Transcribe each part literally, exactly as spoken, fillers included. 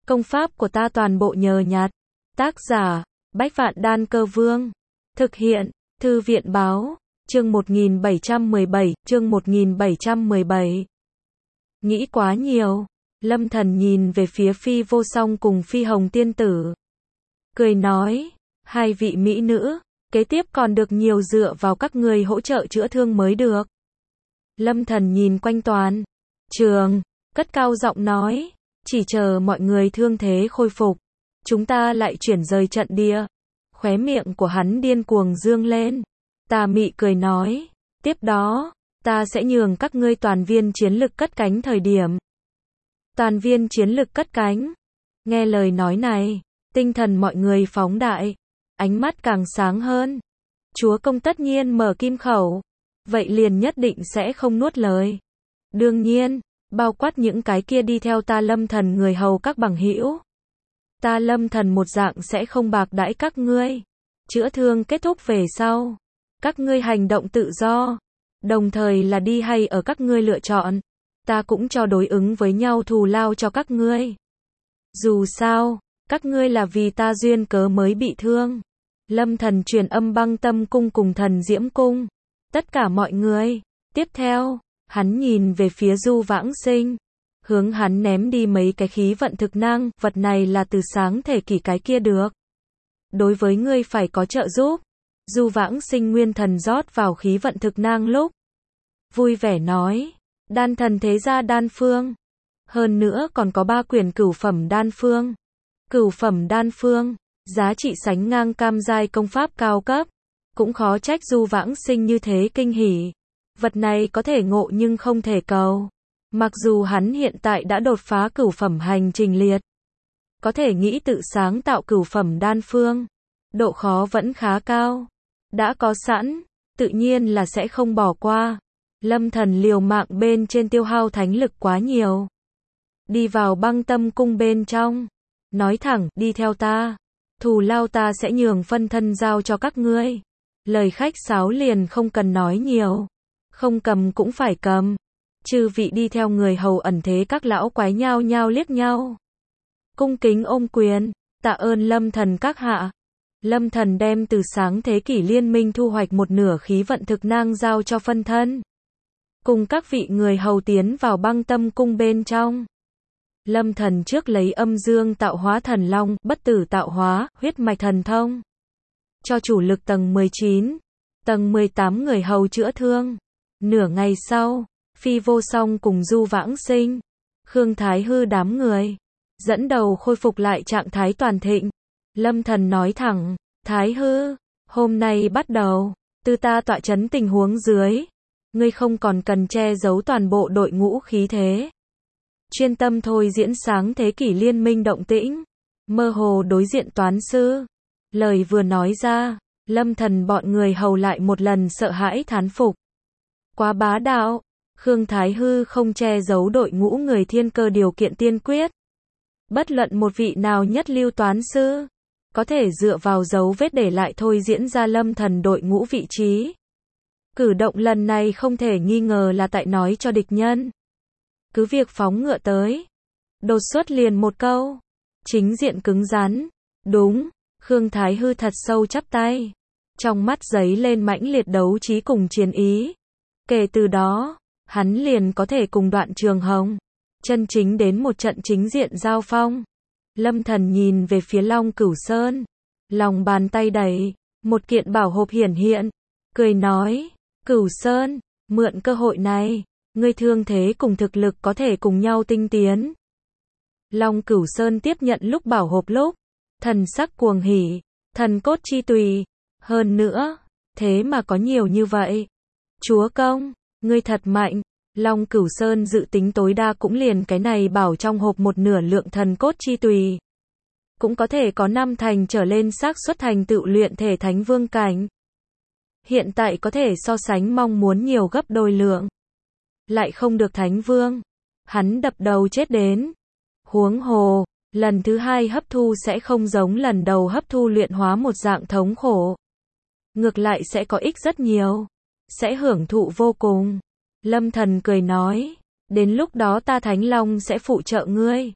Công pháp của ta toàn bộ nhờ nhặt. Tác giả, Bách Vạn Đan Cơ Vương. Thực hiện, Thư viện Báo, chương một nghìn bảy trăm mười bảy, chương một nghìn bảy trăm mười bảy. Nghĩ quá nhiều, Lâm Thần nhìn về phía Phi Vô Song cùng Phi Hồng Tiên Tử. Cười nói, hai vị mỹ nữ, kế tiếp còn được nhiều dựa vào các người hỗ trợ chữa thương mới được. Lâm Thần nhìn quanh toàn trường, cất cao giọng nói, chỉ chờ mọi người thương thế khôi phục, chúng ta lại chuyển rời trận địa. Khóe miệng của hắn điên cuồng dương lên, tà mị cười nói, tiếp đó, ta sẽ nhường các ngươi toàn viên chiến lực cất cánh thời điểm. Toàn viên chiến lực cất cánh. Nghe lời nói này, tinh thần mọi người phóng đại, ánh mắt càng sáng hơn. Chúa công tất nhiên mở kim khẩu, vậy liền nhất định sẽ không nuốt lời. Đương nhiên, bao quát những cái kia đi theo ta Lâm Thần người hầu các bằng hữu. Ta Lâm Thần một dạng sẽ không bạc đãi các ngươi. Chữa thương kết thúc về sau, các ngươi hành động tự do, đồng thời là đi hay ở các ngươi lựa chọn. Ta cũng cho đối ứng với nhau thù lao cho các ngươi. Dù sao, các ngươi là vì ta duyên cớ mới bị thương. Lâm Thần truyền âm Băng Tâm Cung cùng Thần Diễm Cung. Tất cả mọi người. Tiếp theo, hắn nhìn về phía Du Vãng Sinh, hướng hắn ném đi mấy cái khí vận thực năng, vật này là từ sáng thể kỷ cái kia được. Đối với ngươi phải có trợ giúp. Du Vãng Sinh nguyên thần rót vào khí vận thực năng lúc, vui vẻ nói, đan thần thế gia đan phương. Hơn nữa còn có ba quyển cửu phẩm đan phương. Cửu phẩm đan phương, giá trị sánh ngang cam giai công pháp cao cấp. Cũng khó trách Du Vãng Sinh như thế kinh hỉ. Vật này có thể ngộ nhưng không thể cầu. Mặc dù hắn hiện tại đã đột phá cửu phẩm hành trình liệt, có thể nghĩ tự sáng tạo cửu phẩm đan phương, độ khó vẫn khá cao. Đã có sẵn, tự nhiên là sẽ không bỏ qua. Lâm Thần liều mạng bên trên tiêu hao thánh lực quá nhiều. Đi vào Băng Tâm Cung bên trong, nói thẳng, đi theo ta. Thù lao ta sẽ nhường phân thân giao cho các ngươi. Lời khách sáo liền không cần nói nhiều. Không cầm cũng phải cầm. Chư vị đi theo người hầu ẩn thế các lão quái nhao nhao liếc nhau. Cung kính ôm quyền, tạ ơn Lâm Thần các hạ. Lâm Thần đem từ sáng thế kỷ liên minh thu hoạch một nửa khí vận thực năng giao cho phân thân. Cùng các vị người hầu tiến vào Băng Tâm Cung bên trong. Lâm Thần trước lấy âm dương tạo hóa thần long, bất tử tạo hóa, huyết mạch thần thông. Cho chủ lực tầng mười chín, tầng mười tám người hầu chữa thương. Nửa ngày sau, Phi Vô Song cùng Du Vãng Sinh, Khương Thái Hư đám người, dẫn đầu khôi phục lại trạng thái toàn thịnh. Lâm Thần nói thẳng, Thái Hư, hôm nay bắt đầu, từ ta tọa chấn tình huống dưới, ngươi không còn cần che giấu toàn bộ đội ngũ khí thế. Chuyên tâm thôi diễn sáng thế kỷ liên minh động tĩnh, mơ hồ đối diện toán sư. Lời vừa nói ra, Lâm Thần bọn người hầu lại một lần sợ hãi thán phục. Quá bá đạo, Khương Thái Hư không che giấu đội ngũ người thiên cơ điều kiện tiên quyết. Bất luận một vị nào nhất lưu toán sư, có thể dựa vào dấu vết để lại thôi diễn ra Lâm Thần đội ngũ vị trí. Cử động lần này không thể nghi ngờ là tại nói cho địch nhân. Cứ việc phóng ngựa tới. Đột xuất liền một câu. Chính diện cứng rắn. Đúng, Khương Thái Hư thật sâu chắp tay. Trong mắt giấy lên mãnh liệt đấu trí cùng chiến ý. Kể từ đó, hắn liền có thể cùng Đoạn Trường Hồng chân chính đến một trận chính diện giao phong. Lâm Thần nhìn về phía Long Cửu Sơn, lòng bàn tay đẩy, một kiện bảo hộp hiển hiện, cười nói, Cửu Sơn, mượn cơ hội này, ngươi thương thế cùng thực lực có thể cùng nhau tinh tiến. Long Cửu Sơn tiếp nhận lúc bảo hộp lúc, thần sắc cuồng hỉ, thần cốt chi tùy, hơn nữa, thế mà có nhiều như vậy. Chúa công, ngươi thật mạnh. Long Cửu Sơn dự tính tối đa cũng liền cái này bảo trong hộp một nửa lượng thần cốt chi tùy. Cũng có thể có năm thành trở lên xác suất thành tựu luyện thể thánh vương cảnh. Hiện tại có thể so sánh mong muốn nhiều gấp đôi lượng. Lại không được thánh vương. Hắn đập đầu chết đến. Huống hồ, lần thứ hai hấp thu sẽ không giống lần đầu hấp thu luyện hóa một dạng thống khổ. Ngược lại sẽ có ích rất nhiều. Sẽ hưởng thụ vô cùng. Lâm Thần cười nói, đến lúc đó ta Thánh Long sẽ phụ trợ ngươi.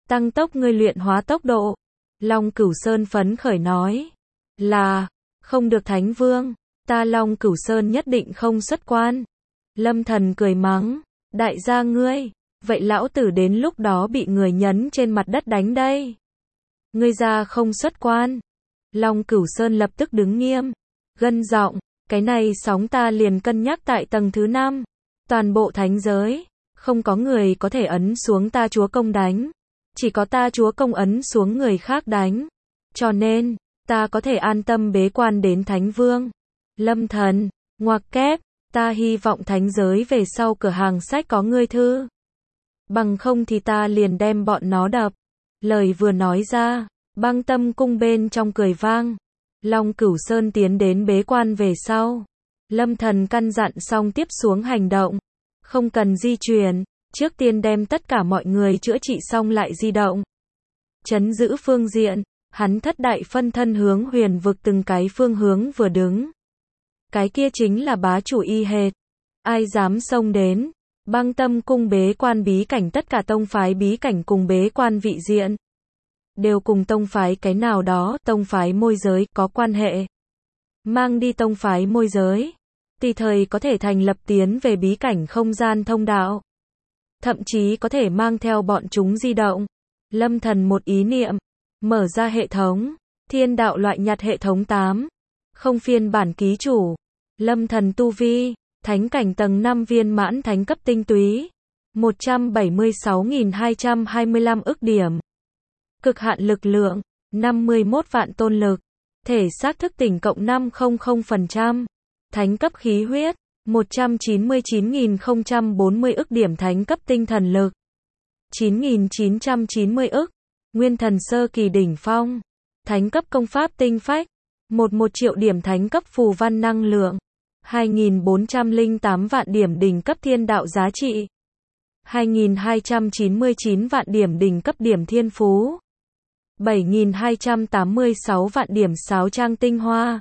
tăng tốc ngươi luyện hóa tốc độ. Long Cửu Sơn phấn khởi nói. Là, không được Thánh Vương, ta Long Cửu Sơn nhất định không xuất quan. Lâm Thần cười mắng, đại gia ngươi, vậy lão tử đến lúc đó bị người nhấn trên mặt đất đánh đây. Ngươi ra không xuất quan. Long Cửu Sơn lập tức đứng nghiêm, gân giọng, cái này sóng ta liền cân nhắc tại tầng thứ năm. Toàn bộ thánh giới, không có người có thể ấn xuống ta chúa công đánh. Chỉ có ta chúa công ấn xuống người khác đánh. Cho nên, ta có thể an tâm bế quan đến Thánh Vương. Lâm Thần, ngoặc kép, ta hy vọng thánh giới về sau cửa hàng sách có ngươi thư. Bằng không thì ta liền đem bọn nó đập. Lời vừa nói ra, Băng Tâm cung bên trong cười vang. Long Cửu Sơn tiến đến bế quan về sau. Lâm Thần căn dặn xong tiếp xuống hành động. Không cần di chuyển, trước tiên đem tất cả mọi người chữa trị xong lại di động. Chấn giữ phương diện, hắn thất đại phân thân hướng huyền vực từng cái phương hướng vừa đứng. Cái kia chính là bá chủ y hệt. Ai dám xông đến. Băng Tâm cung bế quan bí cảnh, tất cả tông phái bí cảnh cùng bế quan vị diện. Đều cùng tông phái cái nào đó, tông phái môi giới, có quan hệ. Mang đi tông phái môi giới. Tùy thời có thể thành lập tiến về bí cảnh không gian thông đạo. Thậm chí có thể mang theo bọn chúng di động. Lâm Thần một ý niệm. Mở ra hệ thống. Thiên đạo loại nhặt hệ thống tám. Không phiên bản ký chủ. Lâm Thần tu vi. Thánh cảnh tầng năm viên mãn thánh cấp tinh túy. một trăm bảy mươi sáu nghìn hai trăm hai mươi lăm ức điểm. Cực hạn lực lượng. năm mươi mốt vạn tôn lực. Thể xác thức tỉnh cộng năm trăm phần trăm. Thánh cấp khí huyết. một trăm chín mươi chín nghìn không trăm bốn mươi ức điểm thánh cấp tinh thần lực. chín nghìn chín trăm chín mươi ức. Nguyên thần sơ kỳ đỉnh phong. Thánh cấp công pháp tinh phách. mười một triệu điểm thánh cấp phù văn năng lượng. hai nghìn bốn trăm lẻ tám vạn điểm đỉnh cấp thiên đạo giá trị. hai nghìn hai trăm chín mươi chín vạn điểm đỉnh cấp điểm thiên phú. bảy nghìn hai trăm tám mươi sáu vạn điểm sáo trang tinh hoa.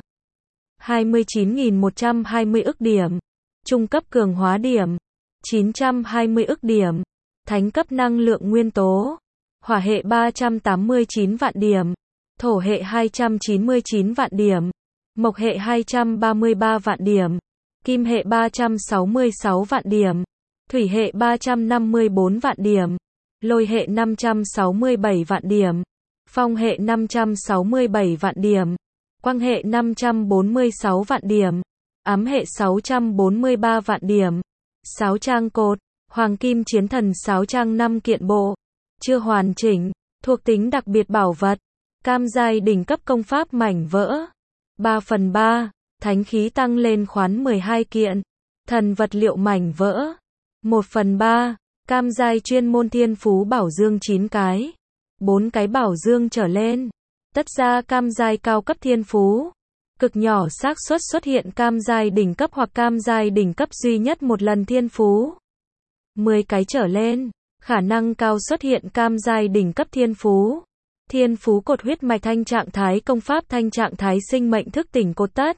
hai mươi chín nghìn một trăm hai mươi ức điểm. Trung cấp cường hóa điểm. chín trăm hai mươi ức điểm. Thánh cấp năng lượng nguyên tố. Hỏa hệ ba trăm tám mươi chín vạn điểm. Thổ hệ hai trăm chín mươi chín vạn điểm. Mộc hệ hai trăm ba mươi ba vạn điểm. Kim hệ ba trăm sáu mươi sáu vạn điểm. Thủy hệ ba trăm năm mươi bốn vạn điểm. Lôi hệ năm trăm sáu mươi bảy vạn điểm. Phong hệ năm trăm sáu mươi bảy vạn điểm. Quang hệ năm trăm bốn mươi sáu vạn điểm. Ám hệ sáu trăm bốn mươi ba vạn điểm. Sáo trang cột. Hoàng kim chiến thần sáo trang năm kiện bộ. Chưa hoàn chỉnh. Thuộc tính đặc biệt bảo vật. Cam giai đỉnh cấp công pháp mảnh vỡ. ba phần ba. Thánh khí tăng lên khoán mười hai kiện. Thần vật liệu mảnh vỡ. một phần ba. Cam giai chuyên môn thiên phú bảo dương chín cái. bốn cái bảo dương trở lên. Tất ra cam giai cao cấp thiên phú. Cực nhỏ xác suất xuất hiện cam giai đỉnh cấp hoặc cam giai đỉnh cấp duy nhất một lần thiên phú. mười cái trở lên. Khả năng cao xuất hiện cam giai đỉnh cấp thiên phú. Thiên phú cột huyết mạch thanh trạng thái công pháp thanh trạng thái sinh mệnh thức tỉnh cột tất.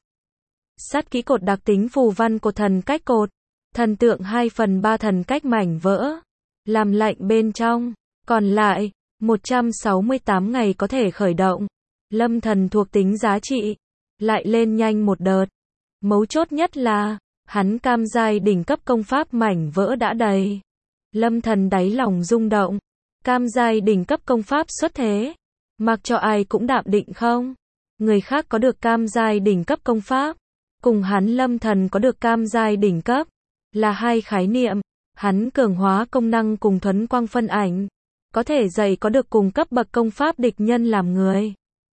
Sát kỹ cột đặc tính phù văn cột thần cách cột. Thần tượng hai phần ba thần cách mảnh vỡ. Làm lạnh bên trong. Còn lại, một trăm sáu mươi tám ngày có thể khởi động. Lâm Thần thuộc tính giá trị. Lại lên nhanh một đợt. Mấu chốt nhất là, hắn cam giai đỉnh cấp công pháp mảnh vỡ đã đầy. Lâm Thần đáy lòng rung động. Cam giai đỉnh cấp công pháp xuất thế. Mặc cho ai cũng đạm định không? Người khác có được cam giai đỉnh cấp công pháp. Cùng hắn Lâm Thần có được cam giai đỉnh cấp. Là hai khái niệm. Hắn cường hóa công năng cùng thuấn quang phân ảnh. Có thể dạy có được cùng cấp bậc công pháp địch nhân làm người.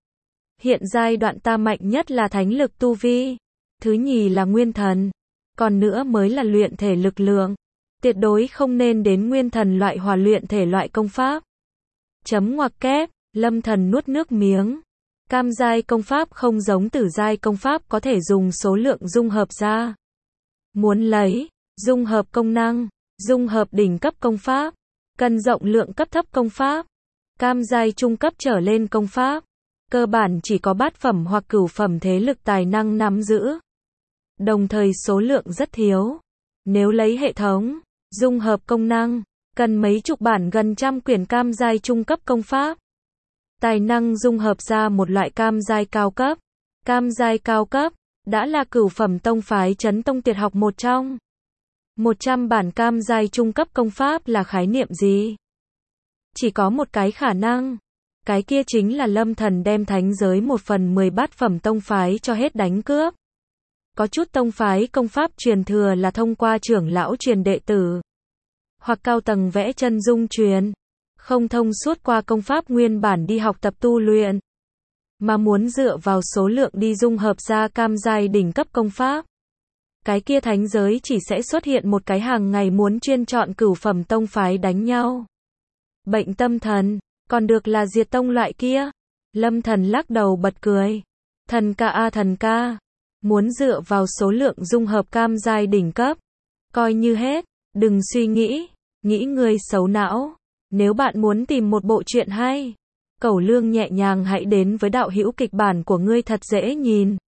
Hiện giai đoạn ta mạnh nhất là thánh lực tu vi. Thứ nhì là nguyên thần. Còn nữa mới là luyện thể lực lượng. Tuyệt đối không nên đến nguyên thần loại hòa luyện thể loại công pháp. Chấm ngoặc kép, Lâm Thần nuốt nước miếng. Cam giai công pháp không giống tử giai công pháp có thể dùng số lượng dung hợp ra. Muốn lấy, dung hợp công năng, dung hợp đỉnh cấp công pháp, cần rộng lượng cấp thấp công pháp, cam giai trung cấp trở lên công pháp. Cơ bản chỉ có bát phẩm hoặc cửu phẩm thế lực tài năng nắm giữ. Đồng thời số lượng rất thiếu. Nếu lấy hệ thống, dung hợp công năng, Cần mấy chục bản gần trăm quyển cam giai trung cấp công pháp. Tài năng dung hợp ra một loại cam giai cao cấp. Cam giai cao cấp đã là cửu phẩm tông phái Chấn Tông tuyệt học một trong. một trăm bản cam giai trung cấp công pháp là khái niệm gì? Chỉ có một cái khả năng. Cái kia chính là Lâm Thần đem thánh giới một phần mười bát phẩm tông phái cho hết đánh cướp. Có chút tông phái công pháp truyền thừa là thông qua trưởng lão truyền đệ tử, hoặc cao tầng vẽ chân dung truyền, không thông suốt qua công pháp nguyên bản đi học tập tu luyện, mà muốn dựa vào số lượng đi dung hợp ra cam giai đỉnh cấp công pháp. Cái kia thánh giới chỉ sẽ xuất hiện một cái hàng ngày muốn chuyên chọn cửu phẩm tông phái đánh nhau. Bệnh tâm thần, còn được là diệt tông loại kia. Lâm Thần lắc đầu bật cười. Thần ca a thần ca, muốn dựa vào số lượng dung hợp cam giai đỉnh cấp, coi như hết, đừng suy nghĩ, nghĩ người xấu não. Nếu bạn muốn tìm một bộ truyện hay, Cẩu Lương nhẹ nhàng hãy đến với đạo hữu kịch bản của ngươi thật dễ nhìn.